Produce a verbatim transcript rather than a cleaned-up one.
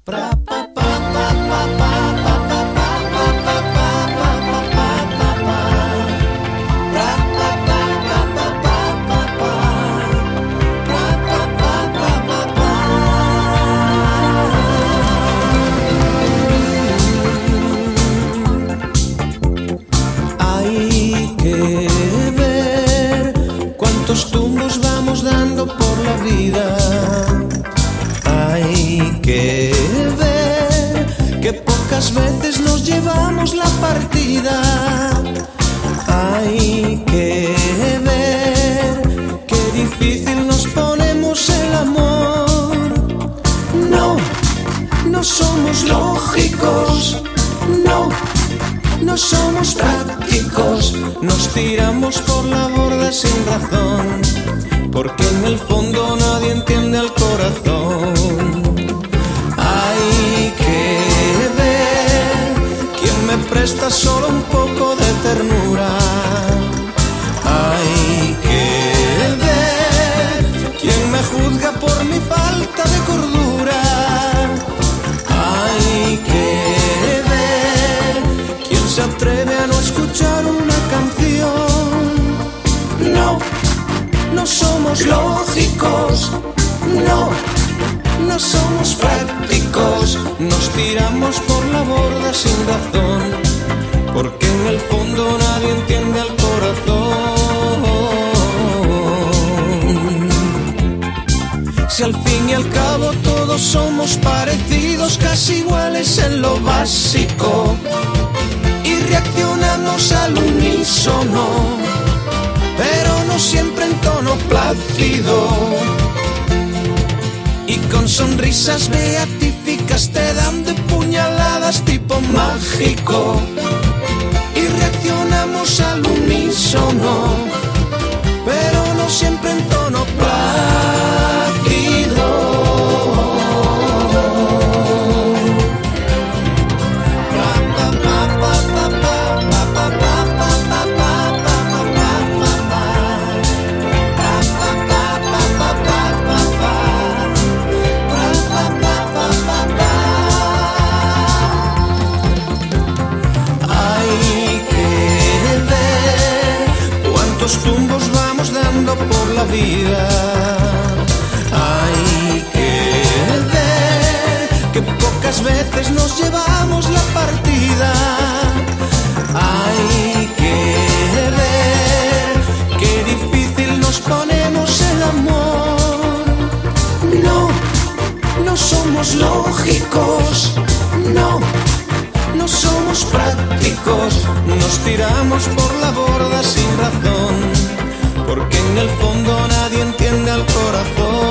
Hay que ver cuántos tumbos vamos dando por la vida. Hay que ver que pocas veces nos llevamos la partida. Hay que ver qué difícil nos ponemos el amor. No, no somos lógicos, no, no somos prácticos. Nos tiramos por la borda sin razón, porque en el fondo nadie entiende al corazón. Hay que ver quién me presta solo un poco de ternura. Hay que ver quién me juzga por mi falta de cordura. Hay que ver quién se atreve a no escuchar una canción. No, no somos lógicos, no, no somos prácticos. Nos tiramos por la borda sin razón, porque en el fondo nadie entiende al corazón. Si al fin y al cabo todos somos parecidos, casi iguales en lo básico, y reaccionamos al unísono, pero no siempre en tono plácido. Y con sonrisas beatíficas te dan de puñaladas tipo mágico, y reaccionamos al unísono, pero no siempre en tono plácido. Tumbos vamos dando por la vida. Hay que ver que pocas veces nos llevamos la partida. Hay que ver qué difícil nos ponemos el amor. No, no somos lógicos, no, no somos prácticos. Nos tiramos por la borda sin razón, porque en el fondo nadie entiende al corazón.